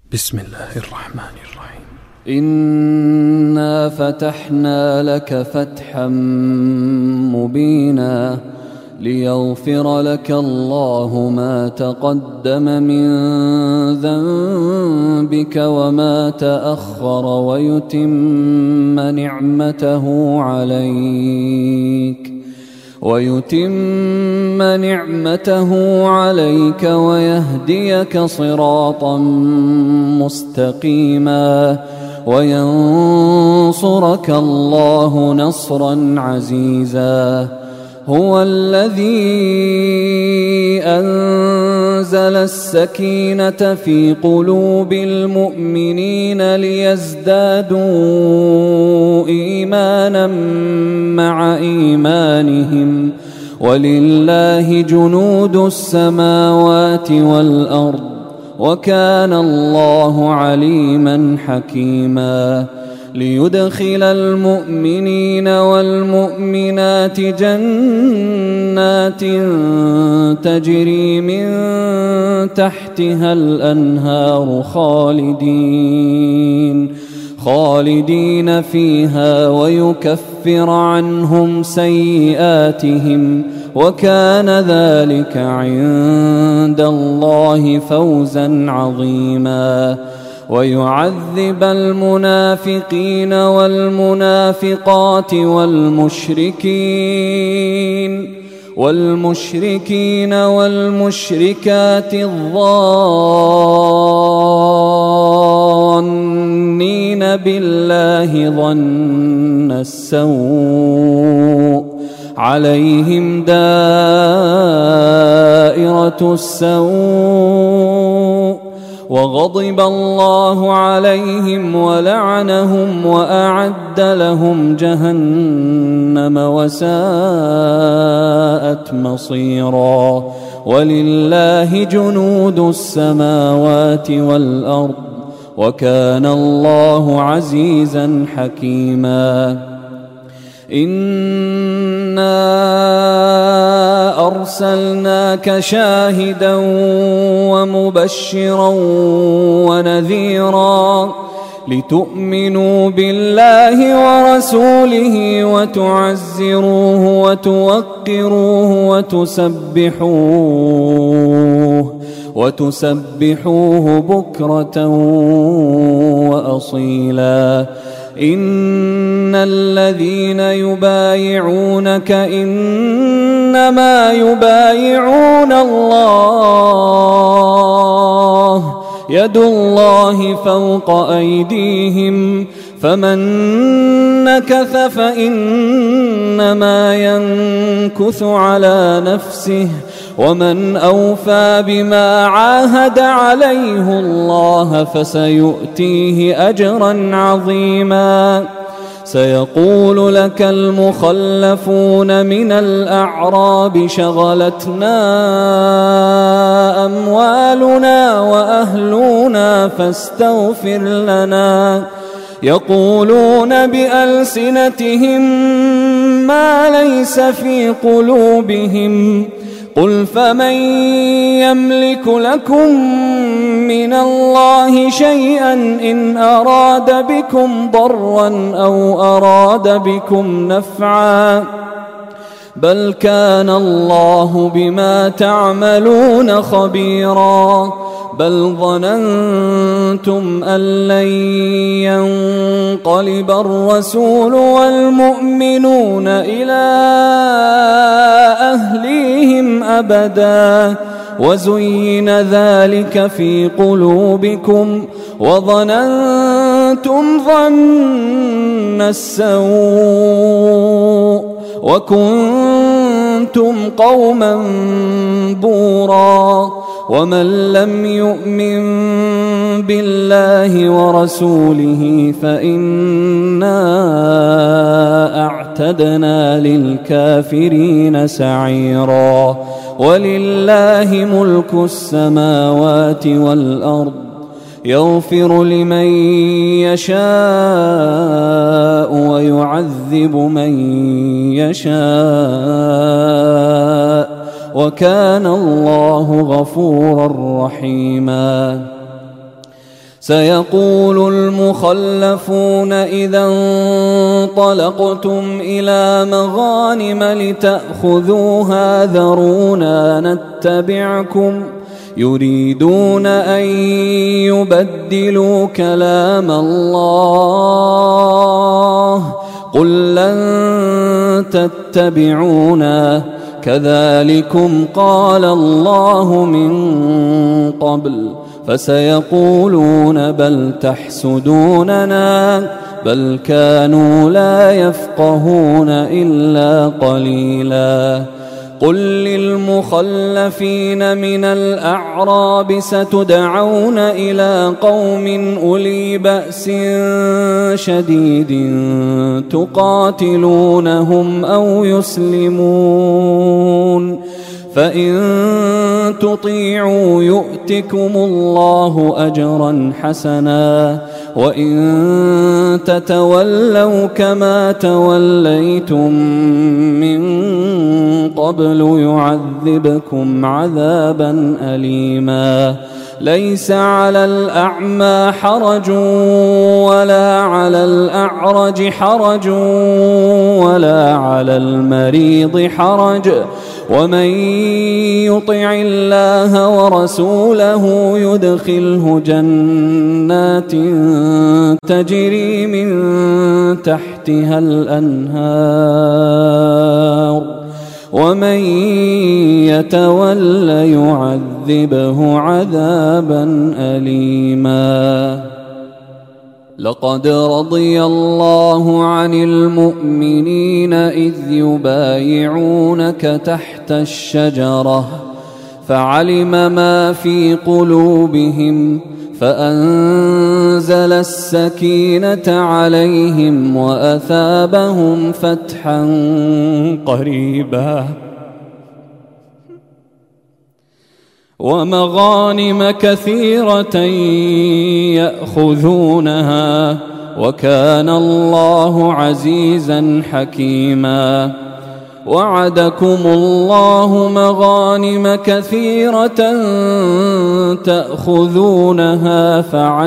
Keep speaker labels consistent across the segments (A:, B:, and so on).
A: بسم الله الرحمن الرحيم.
B: إنا فتحنا لك فتحا مبينا ليغفر لك الله ما تقدم من ذنبك وما تأخر ويتم نعمته عليك ويهديك صراطا مستقيما وينصرك الله نصرا عزيزا. هو الذي أنزل السكينة في قلوب المؤمنين ليزدادوا إيمانا مع إيمانهم ولله جنود السماوات والأرض وكان الله عليما حكيما. ليدخل المؤمنين والمؤمنات جنات تجري من تحتها الأنهار خالدين فيها ويكفر عنهم سيئاتهم وكان ذلك عند الله فوزا عظيما. ويعذب المنافقين والمنافقات والمشركين والمشركات الظانين بالله ظن السوء عليهم دائرة السوء وغضب الله عليهم ولعنهم وأعد لهم جهنم وساءت مصيرا. ولله جنود السماوات والأرض وكان الله عزيزا حكيما. إنا أرسلناك شاهدا ومبشرا ونذيرا لتؤمنوا بالله ورسوله وتعزروه وتوقروه وتسبحوه بكرة وأصيلا. إن الذين يبايعونك إنما يبايعون الله يد الله فوق أيديهم فمن نكث فإنما ينكث على نفسه ومن أوفى بما عاهد عليه الله فسيؤتيه أجرا عظيما. سيقول لك المخلفون من الأعراب شغلتنا أموالنا وأهلنا فاستغفر لنا يقولون بألسنتهم ما ليس في قلوبهم قل فمن يملك لكم من الله شيئا إن أراد بكم ضرا أو أراد بكم نفعا بل كان الله بما تعملون خبيرا. بل ظننتم أن لن ينقلب الرسول والمؤمنون إلى أهليهم أبدا وزين ذلك في قلوبكم وظننتم ظن السوء وكنتم قوما بورا. ومن لم يؤمن بالله ورسوله فإنا أعتدنا للكافرين سعيرا. ولله ملك السماوات والأرض يغفر لمن يشاء ويعذب من يشاء وكان الله غفورا رحيما. سيقول المخلفون إذا انطلقتم إلى مغانم لتأخذوها ذرونا نتبعكم يريدون أن يبدلوا كلام الله قل لن تتبعونا كذلكم قال الله من قبل فسيقولون بل تحسدوننا بل كانوا لا يفقهون إلا قليلا قل للمخلفين من الأعراب ستدعون إلى قوم أولي بأس شديد تقاتلونهم أو يسلمون فإن تطيعوا يؤتكم الله أجرا حسنا وإن تتولوا كما توليتم من قبل يعذبكم عذابا أليما ليس على الأعمى حرج ولا على الأعرج حرج ولا على المريض حرج ومن يطع الله ورسوله يدخله جنات تجري من تحتها الأنهار ومن يتول يعذبه عذابا أليما لقد رضي الله عن المؤمنين إذ يبايعونك تحت الشجرة فعلم ما في قلوبهم فأنزل السكينة عليهم وأثابهم فتحا قريبا ومغانم كثيرة يأخذونها وكان الله عزيزا حكيما وعدكم الله مغانم كثيرة تأخذونها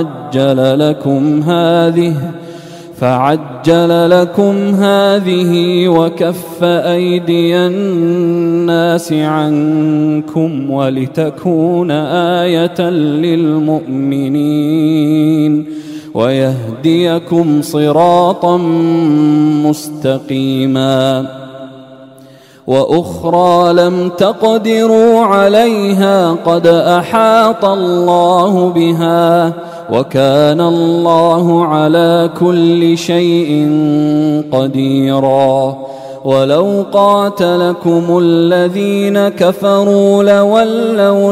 B: فعجل لكم هذه وكف أيدي الناس عنكم ولتكون آية للمؤمنين ويهديكم صراطا مستقيما وأخرى لم تقدروا عليها قد أحاط الله بها وكان الله على كل شيء قديرا ولو قاتلكم الذين كفروا لولوا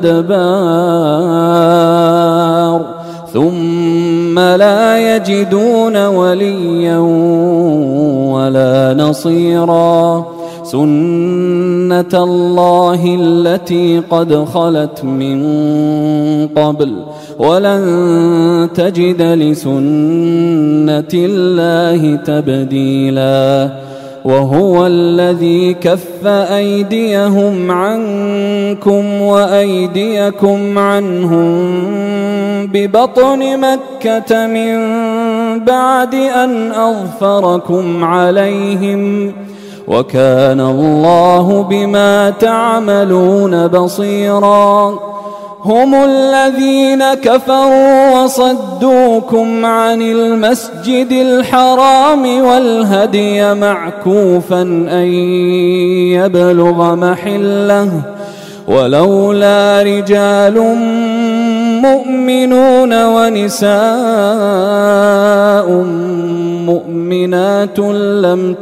B: الأدبار ثم لا يجدون وليا ولا نصيرا سنة الله التي قد خلت من قبل ولن تجد لسنة الله تبديلا وهو الذي كف أيديهم عنكم وأيديكم عنهم ببطن مكة من بعد أن أظفركم عليهم وكان الله بما تعملون بصيرا هم الذين كفروا وصدوكم عن المسجد الحرام والهدي معكوفا أن يبلغ محله ولولا رجال مؤمنون ونساء مؤمنات لم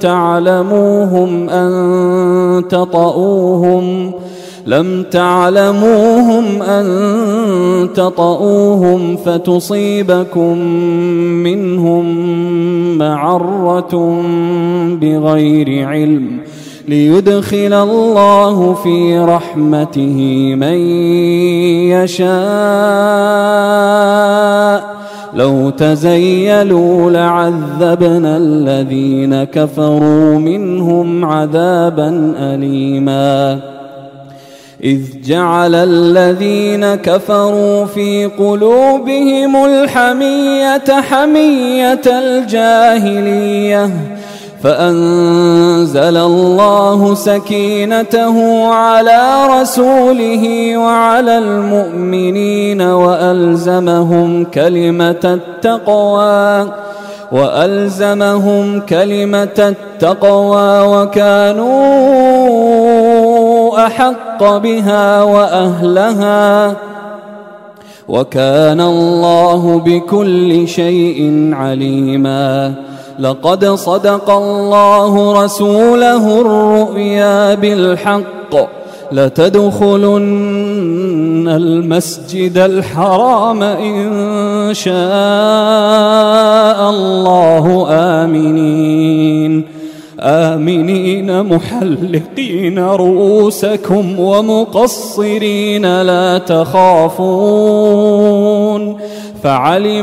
B: تعلموهم أن تطؤوهم فتصيبكم منهم معرة بغير علم ليدخل الله في رحمته من يشاء لو تزيلوا لعذبنا الذين كفروا منهم عذابا أليما إذ جعل الذين كفروا في قلوبهم الحمية حمية الجاهلية فأنزل الله سكينته على رسوله وعلى المؤمنين وألزمهم كلمة التقوى وكانوا أحق بها وأهلها وكان الله بكل شيء عليما. لقد صدق الله رسوله الرؤيا بالحق لتدخلن المسجد الحرام إن شاء الله آمنين محلقين رؤوسكم ومقصرين لا تخافون فعلم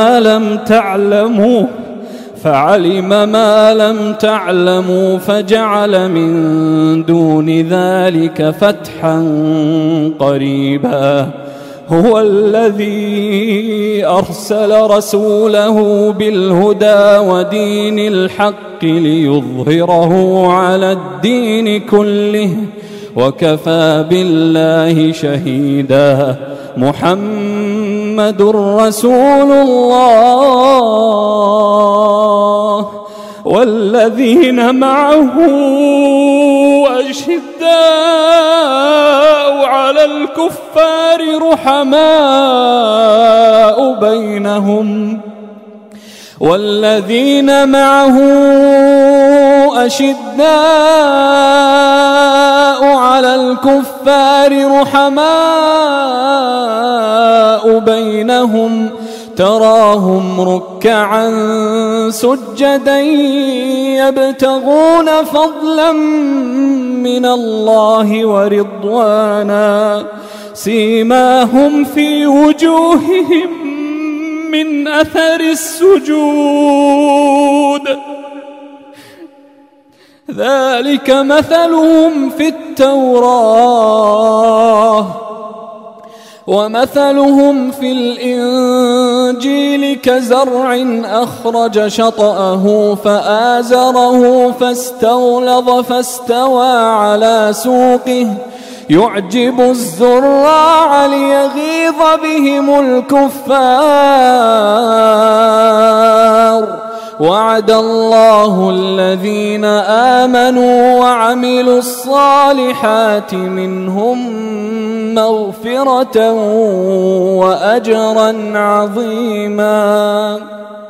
B: ما لم تعلموا فجعل من دون ذلك فتحا قريبا. هو الذي أرسل رسوله بالهدى ودين الحق ليظهره على الدين كله وكفى بالله شهيدا. محمد رسول الله والذين معه أشداء على الكفار رحماء بينهم تراهم ركعا سجدا يبتغون فضلا من الله ورضوانا سيماهم في وجوههم من أثر السجود ذلك مثلهم في التوراة ومثلهم في الإنجيل كزرع أخرج شطأه فآزره فاستغلظ فاستوى على سوقه يعجب الزراع ليغيظ بهم الكفار. وعد الله الذين آمنوا وعملوا الصالحات منهم مغفرة وأجرا عظيما.